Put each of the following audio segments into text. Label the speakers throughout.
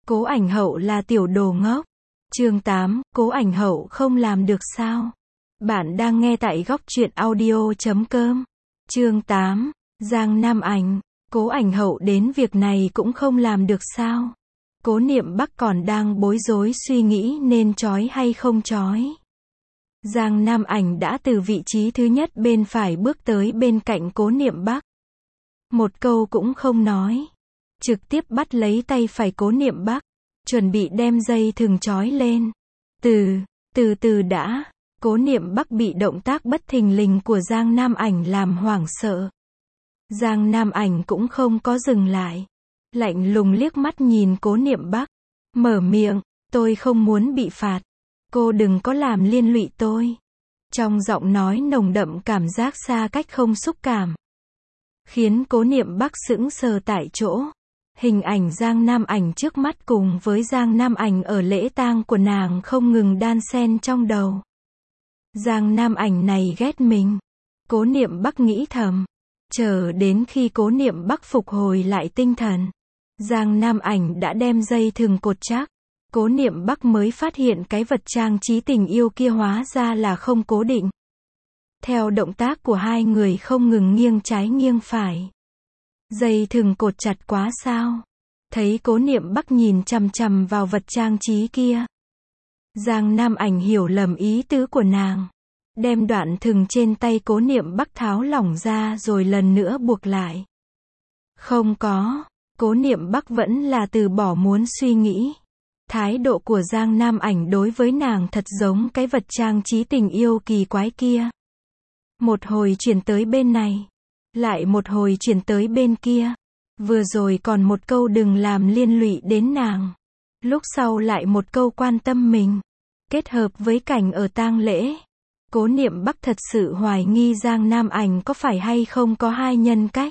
Speaker 1: Cố Ảnh Hậu là tiểu đồ ngốc. Chương 8, Cố Ảnh Hậu không làm được sao? Bạn đang nghe tại góc truyện audio.com. Chương 8, Giang Nam Ảnh. Cố Ảnh Hậu đến việc này cũng không làm được sao? Cố Niệm Bắc còn đang bối rối suy nghĩ nên chói hay không chói. Giang Nam Ảnh đã từ vị trí thứ nhất bên phải bước tới bên cạnh Cố Niệm Bắc. Một câu cũng không nói. Trực tiếp bắt lấy tay phải Cố Niệm Bắc, chuẩn bị đem dây thừng trói lên. Từ từ đã. Cố Niệm Bắc bị động tác bất thình lình của Giang Nam Ảnh làm hoảng sợ. Giang Nam Ảnh cũng không có dừng lại. Lạnh lùng liếc mắt nhìn Cố Niệm Bắc. Mở miệng, tôi không muốn bị phạt. Cô đừng có làm liên lụy tôi. Trong giọng nói nồng đậm cảm giác xa cách không xúc cảm. Khiến Cố Niệm Bắc sững sờ tại chỗ. Hình ảnh Giang Nam Ảnh trước mắt cùng với Giang Nam Ảnh ở lễ tang của nàng không ngừng đan xen trong đầu. Giang Nam Ảnh này ghét mình. Cố Niệm Bắc nghĩ thầm. Chờ đến khi Cố Niệm Bắc phục hồi lại tinh thần, Giang Nam Ảnh đã đem dây thừng cột chắc. Cố Niệm Bắc mới phát hiện cái vật trang trí tình yêu kia hóa ra là không cố định. Theo động tác của hai người không ngừng nghiêng trái nghiêng phải. Dây thừng cột chặt quá sao? Thấy Cố Niệm Bắc nhìn chằm chằm vào vật trang trí kia, Giang Nam Ảnh hiểu lầm ý tứ của nàng. Đem đoạn thừng trên tay Cố Niệm Bắc tháo lỏng ra rồi lần nữa buộc lại. Không có. Cố Niệm Bắc vẫn là từ bỏ muốn suy nghĩ. Thái độ của Giang Nam Ảnh đối với nàng thật giống cái vật trang trí tình yêu kỳ quái kia. Một hồi chuyển tới bên này, lại một hồi chuyển tới bên kia. Vừa rồi còn một câu đừng làm liên lụy đến nàng. Lúc sau lại một câu quan tâm mình. Kết hợp với cảnh ở tang lễ, Cố Niệm Bắc thật sự hoài nghi Giang Nam Ảnh có phải hay không có hai nhân cách.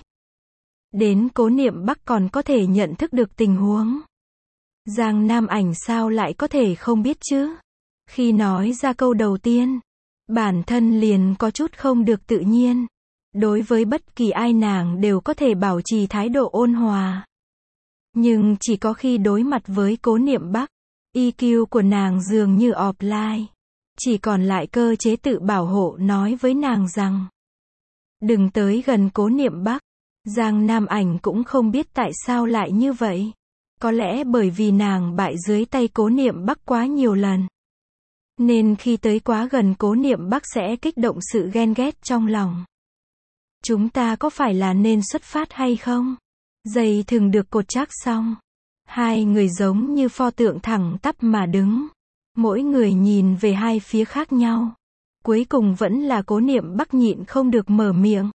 Speaker 1: Đến Cố Niệm Bắc còn có thể nhận thức được tình huống. Giang Nam Ảnh sao lại có thể không biết chứ? Khi nói ra câu đầu tiên, bản thân liền có chút không được tự nhiên. Đối với bất kỳ ai nàng đều có thể bảo trì thái độ ôn hòa. Nhưng chỉ có khi đối mặt với Cố Niệm Bắc, EQ của nàng dường như offline. Chỉ còn lại cơ chế tự bảo hộ nói với nàng rằng đừng tới gần Cố Niệm Bắc. Giang Nam Ảnh cũng không biết tại sao lại như vậy. Có lẽ bởi vì nàng bại dưới tay Cố Niệm Bắc quá nhiều lần. Nên khi tới quá gần Cố Niệm Bắc sẽ kích động sự ghen ghét trong lòng. Chúng ta có phải là nên xuất phát hay không? Dây thừng được cột chắc xong. Hai người giống như pho tượng thẳng tắp mà đứng. Mỗi người nhìn về hai phía khác nhau. Cuối cùng vẫn là Cố Niệm Bắc nhịn không được mở miệng.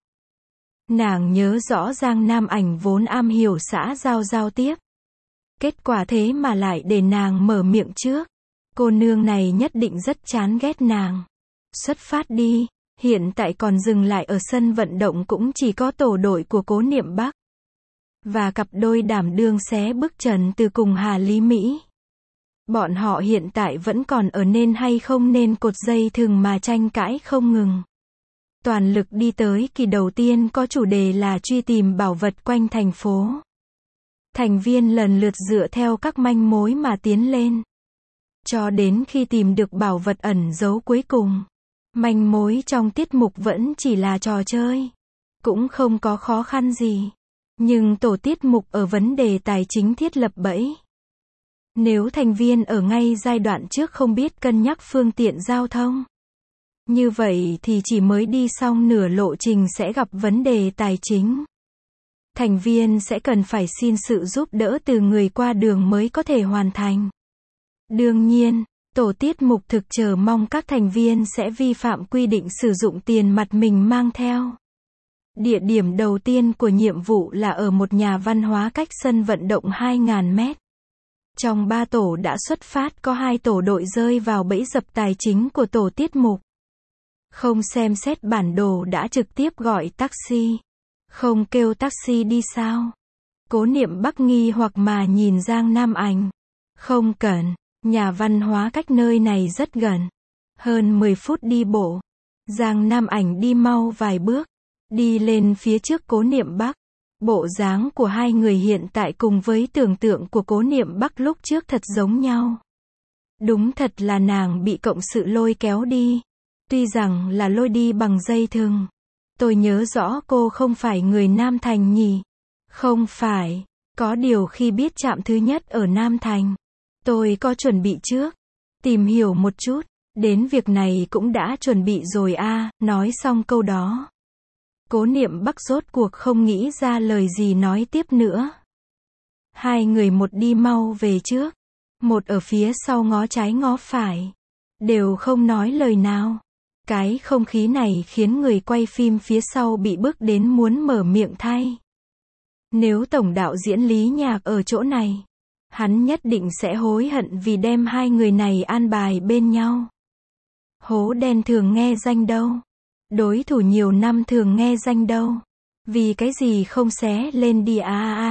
Speaker 1: Nàng nhớ rõ Giang Nam Ảnh vốn am hiểu xã giao tiếp. Kết quả thế mà lại để nàng mở miệng trước. Cô nương này nhất định rất chán ghét nàng. Xuất phát đi. Hiện tại còn dừng lại ở sân vận động cũng chỉ có tổ đội của Cố Niệm Bắc. Và cặp đôi đảm đương xé bước Trần Từ cùng Hà Lý Mỹ. Bọn họ hiện tại vẫn còn ở nên hay không nên cột dây thừng mà tranh cãi không ngừng. Toàn lực đi tới kỳ đầu tiên có chủ đề là truy tìm bảo vật quanh thành phố. Thành viên lần lượt dựa theo các manh mối mà tiến lên. Cho đến khi tìm được bảo vật ẩn giấu cuối cùng. Manh mối trong tiết mục vẫn chỉ là trò chơi. Cũng không có khó khăn gì. Nhưng tổ tiết mục ở vấn đề tài chính thiết lập bẫy. Nếu thành viên ở ngay giai đoạn trước không biết cân nhắc phương tiện giao thông, như vậy thì chỉ mới đi xong nửa lộ trình sẽ gặp vấn đề tài chính. Thành viên sẽ cần phải xin sự giúp đỡ từ người qua đường mới có thể hoàn thành. Đương nhiên, tổ tiết mục thực chờ mong các thành viên sẽ vi phạm quy định sử dụng tiền mặt mình mang theo. Địa điểm đầu tiên của nhiệm vụ là ở một nhà văn hóa cách sân vận động 2.000 mét. Trong 3 tổ đã xuất phát có 2 tổ đội rơi vào bẫy dập tài chính của tổ tiết mục. Không xem xét bản đồ đã trực tiếp gọi taxi. Không kêu taxi đi sao? Cố Niệm Bắc nghi hoặc mà nhìn Giang Nam Ảnh. Không cần, nhà văn hóa cách nơi này rất gần. Hơn 10 phút đi bộ. Giang Nam Ảnh đi mau vài bước. Đi lên phía trước Cố Niệm Bắc. Bộ dáng của hai người hiện tại cùng với tưởng tượng của Cố Niệm Bắc lúc trước thật giống nhau. Đúng thật là nàng bị cộng sự lôi kéo đi. Tuy rằng là lôi đi bằng dây thừng. Tôi nhớ rõ cô không phải người Nam Thành nhỉ? Không phải. Có điều khi biết trạm thứ nhất ở Nam Thành, tôi có chuẩn bị trước. Tìm hiểu một chút. Đến việc này cũng đã chuẩn bị rồi a. Nói xong câu đó, Cố Niệm Bắc rốt cuộc không nghĩ ra lời gì nói tiếp nữa. Hai người một đi mau về trước, một ở phía sau ngó trái ngó phải, đều không nói lời nào. Cái không khí này khiến người quay phim phía sau bị bức đến muốn mở miệng thay. Nếu tổng đạo diễn Lý Nhạc ở chỗ này, hắn nhất định sẽ hối hận vì đem hai người này an bài bên nhau. Hố đen thường nghe danh đâu. Đối thủ nhiều năm thường nghe danh đâu. Vì cái gì không xé lên đi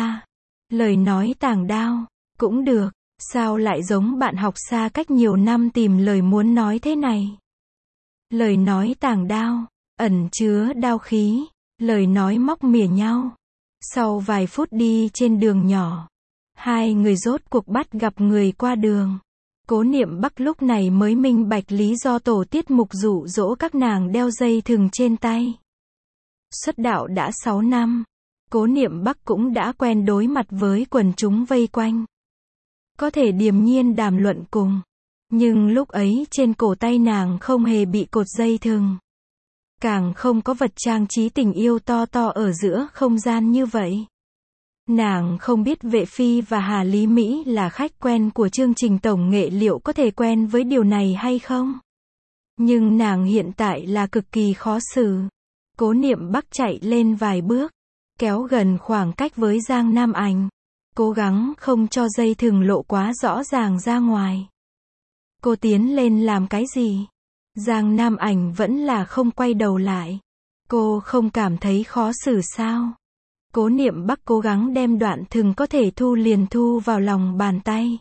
Speaker 1: Lời nói tàng đao. Cũng được. Sao lại giống bạn học xa cách nhiều năm tìm lời muốn nói thế này? Lời nói tàng đao. Ẩn chứa đao khí. Lời nói móc mỉa nhau. Sau vài phút đi trên đường nhỏ, hai người rốt cuộc bắt gặp người qua đường. Cố Niệm Bắc lúc này mới minh bạch lý do tổ tiết mục dụ dỗ các nàng đeo dây thừng trên tay. Xuất đạo đã 6 năm, Cố Niệm Bắc cũng đã quen đối mặt với quần chúng vây quanh. Có thể điềm nhiên đàm luận cùng. Nhưng lúc ấy trên cổ tay nàng không hề bị cột dây thừng. Càng không có vật trang trí tình yêu to to ở giữa không gian như vậy. Nàng không biết Vệ Phi và Hà Lý Mỹ là khách quen của chương trình tổng nghệ liệu có thể quen với điều này hay không? Nhưng nàng hiện tại là cực kỳ khó xử. Cố Niệm Bắc chạy lên vài bước, kéo gần khoảng cách với Giang Nam Ảnh, cố gắng không cho dây thừng lộ quá rõ ràng ra ngoài. Cô tiến lên làm cái gì? Giang Nam Ảnh vẫn là không quay đầu lại. Cô không cảm thấy khó xử sao? Cố Niệm Bắc cố gắng đem đoạn thừng có thể thu liền thu vào lòng bàn tay.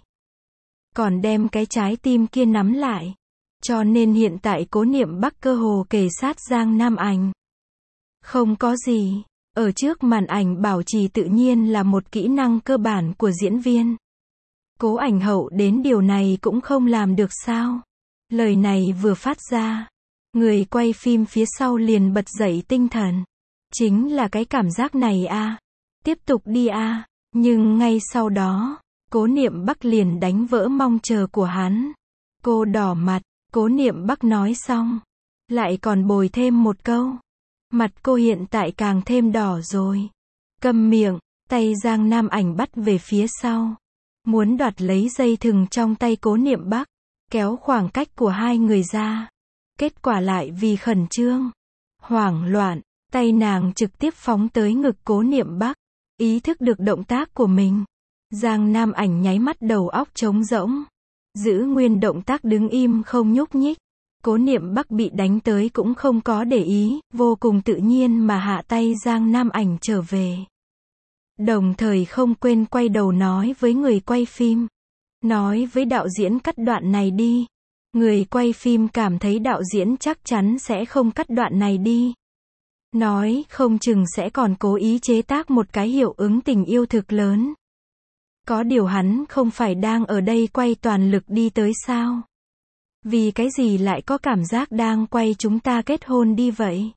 Speaker 1: Còn đem cái trái tim kia nắm lại. Cho nên hiện tại Cố Niệm Bắc cơ hồ kề sát Giang Nam Ảnh. Không có gì. Ở trước màn ảnh bảo trì tự nhiên là một kỹ năng cơ bản của diễn viên. Cố Ảnh Hậu đến điều này cũng không làm được sao? Lời này vừa phát ra, người quay phim phía sau liền bật dậy tinh thần. Chính là cái cảm giác này tiếp tục đi Nhưng ngay sau đó, Cố Niệm Bắc liền đánh vỡ mong chờ của hắn. Cô đỏ mặt, Cố Niệm Bắc nói xong, lại còn bồi thêm một câu. Mặt cô hiện tại càng thêm đỏ rồi. Câm miệng, tay Giang Nam Ảnh bắt về phía sau. Muốn đoạt lấy dây thừng trong tay Cố Niệm Bắc, kéo khoảng cách của hai người ra. Kết quả lại vì khẩn trương, hoảng loạn, tay nàng trực tiếp phóng tới ngực Cố Niệm Bắc. Ý thức được động tác của mình, Giang Nam Ảnh nháy mắt đầu óc trống rỗng. Giữ nguyên động tác đứng im không nhúc nhích. Cố Niệm Bắc bị đánh tới cũng không có để ý, vô cùng tự nhiên mà hạ tay Giang Nam Ảnh trở về. Đồng thời không quên quay đầu nói với người quay phim. Nói với đạo diễn cắt đoạn này đi. Người quay phim cảm thấy đạo diễn chắc chắn sẽ không cắt đoạn này đi. Nói không chừng sẽ còn cố ý chế tác một cái hiệu ứng tình yêu thực lớn. Có điều hắn không phải đang ở đây quay toàn lực đi tới sao? Vì cái gì lại có cảm giác đang quay chúng ta kết hôn đi vậy?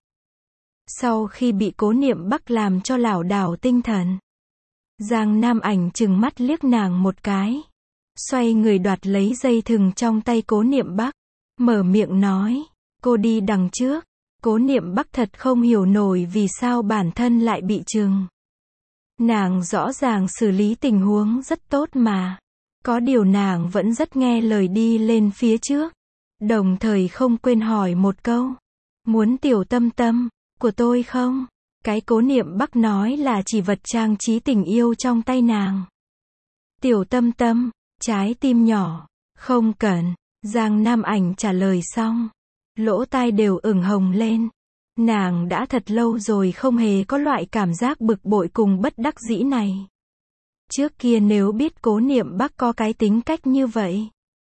Speaker 1: Sau khi bị Cố Niệm Bắc làm cho lảo đảo tinh thần, Giang Nam Ảnh trừng mắt liếc nàng một cái. Xoay người đoạt lấy dây thừng trong tay Cố Niệm Bắc. Mở miệng nói. Cô đi đằng trước. Cố Niệm Bắc thật không hiểu nổi vì sao bản thân lại bị trừng. Nàng rõ ràng xử lý tình huống rất tốt mà. Có điều nàng vẫn rất nghe lời đi lên phía trước. Đồng thời không quên hỏi một câu. Muốn tiểu tâm tâm của tôi không? Cái Cố Niệm Bắc nói là chỉ vật trang trí tình yêu trong tay nàng. Tiểu tâm tâm, trái tim nhỏ, không cần. Giang Nam Ảnh trả lời xong, lỗ tai đều ửng hồng lên. Nàng đã thật lâu rồi không hề có loại cảm giác bực bội cùng bất đắc dĩ này. Trước kia nếu biết Cố Niệm Bắc có cái tính cách như vậy,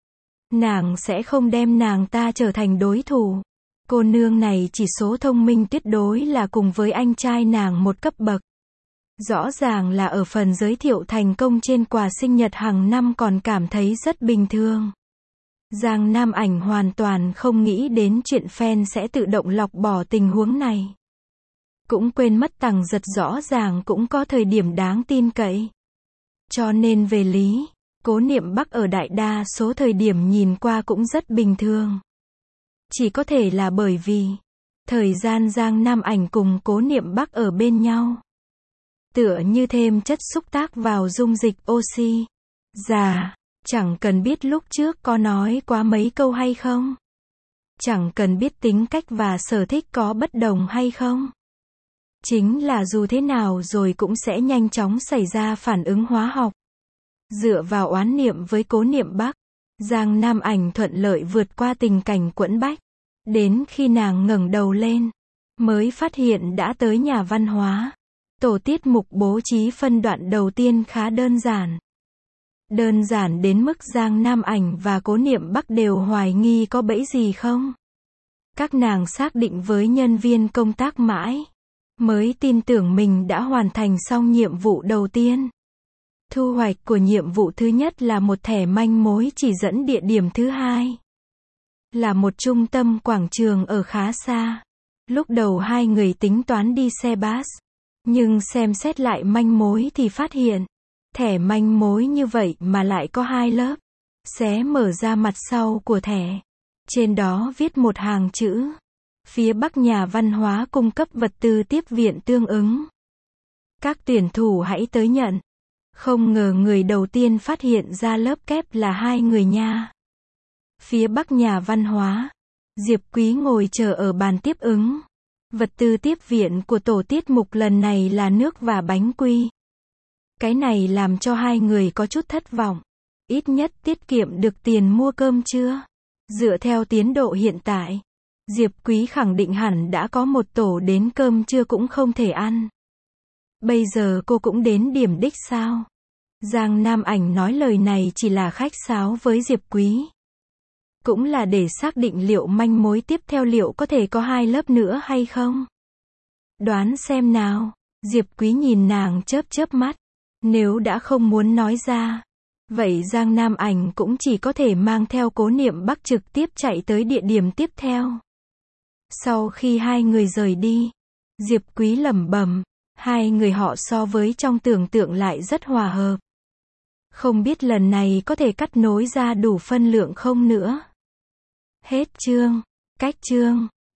Speaker 1: nàng sẽ không đem nàng ta trở thành đối thủ. Cô nương này chỉ số thông minh tuyệt đối là cùng với anh trai nàng một cấp bậc. Rõ ràng là ở phần giới thiệu thành công trên quà sinh nhật hàng năm còn cảm thấy rất bình thường. Giang Nam Ảnh hoàn toàn không nghĩ đến chuyện fan sẽ tự động lọc bỏ tình huống này. Cũng quên mất Tằng Giật rõ ràng cũng có thời điểm đáng tin cậy. Cho nên về lý, Cố Niệm Bắc ở đại đa số thời điểm nhìn qua cũng rất bình thường. Chỉ có thể là bởi vì thời gian Giang Nam Ảnh cùng Cố Niệm Bắc ở bên nhau, tựa như thêm chất xúc tác vào dung dịch oxy. Dạ, chẳng cần biết lúc trước có nói quá mấy câu hay không. Chẳng cần biết tính cách và sở thích có bất đồng hay không. Chính là dù thế nào rồi cũng sẽ nhanh chóng xảy ra phản ứng hóa học. Dựa vào oán niệm với Cố Niệm Bắc, Giang Nam Ảnh thuận lợi vượt qua tình cảnh quẫn bách. Đến khi nàng ngẩng đầu lên, mới phát hiện đã tới nhà văn hóa. Tổ tiết mục bố trí phân đoạn đầu tiên khá đơn giản. Đơn giản đến mức Giang Nam Ảnh và Cố Niệm Bắc đều hoài nghi có bẫy gì không. Các nàng xác định với nhân viên công tác mãi, mới tin tưởng mình đã hoàn thành xong nhiệm vụ đầu tiên. Thu hoạch của nhiệm vụ thứ nhất là một thẻ manh mối chỉ dẫn địa điểm thứ hai. Là một trung tâm quảng trường ở khá xa. Lúc đầu hai người tính toán đi xe bus. Nhưng xem xét lại manh mối thì phát hiện, thẻ manh mối như vậy mà lại có hai lớp. Xé mở ra mặt sau của thẻ. Trên đó viết một hàng chữ. Phía Bắc nhà văn hóa cung cấp vật tư tiếp viện tương ứng. Các tuyển thủ hãy tới nhận. Không ngờ người đầu tiên phát hiện ra lớp kép là hai người nha. Phía Bắc nhà văn hóa. Diệp Quý ngồi chờ ở bàn tiếp ứng. Vật tư tiếp viện của tổ tiết mục lần này là nước và bánh quy. Cái này làm cho hai người có chút thất vọng. Ít nhất tiết kiệm được tiền mua cơm trưa. Dựa theo tiến độ hiện tại, Diệp Quý khẳng định hẳn đã có một tổ đến cơm trưa cũng không thể ăn. Bây giờ cô cũng đến điểm đích sao? Giang Nam Ảnh nói lời này chỉ là khách sáo với Diệp Quý. Cũng là để xác định liệu manh mối tiếp theo liệu có thể có hai lớp nữa hay không. Đoán xem nào. Diệp Quý nhìn nàng chớp chớp mắt. Nếu đã không muốn nói ra, vậy Giang Nam Ảnh cũng chỉ có thể mang theo Cố Niệm Bắc trực tiếp chạy tới địa điểm tiếp theo. Sau khi hai người rời đi, Diệp Quý lẩm bẩm, hai người họ so với trong tưởng tượng lại rất hòa hợp. Không biết lần này có thể cắt nối ra đủ phân lượng không nữa. Hết chương. Cách chương.